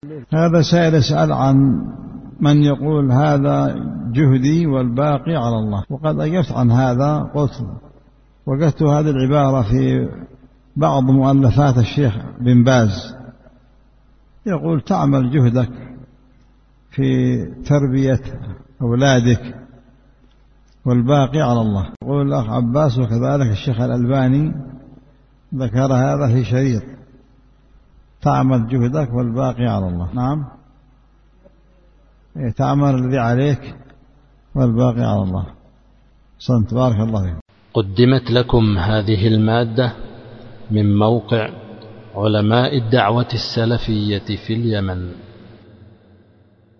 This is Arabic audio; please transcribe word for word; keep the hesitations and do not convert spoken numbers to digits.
هذا سائل يسأل عن من يقول هذا جهدي والباقي على الله، وقد أجبت عن هذا. قلت وجدت هذه العبارة في بعض مؤلفات الشيخ بن باز، يقول تعمل جهدك في تربية أولادك والباقي على الله. يقول الأخ عباس وكذلك الشيخ الألباني ذكر هذا في شريط، تعمل جهدك والباقي على الله. نعم، تعمل الذي عليك والباقي على الله. صنت بارك الله فيك. قدمت لكم هذه المادة من موقع علماء الدعوة السلفية في اليمن.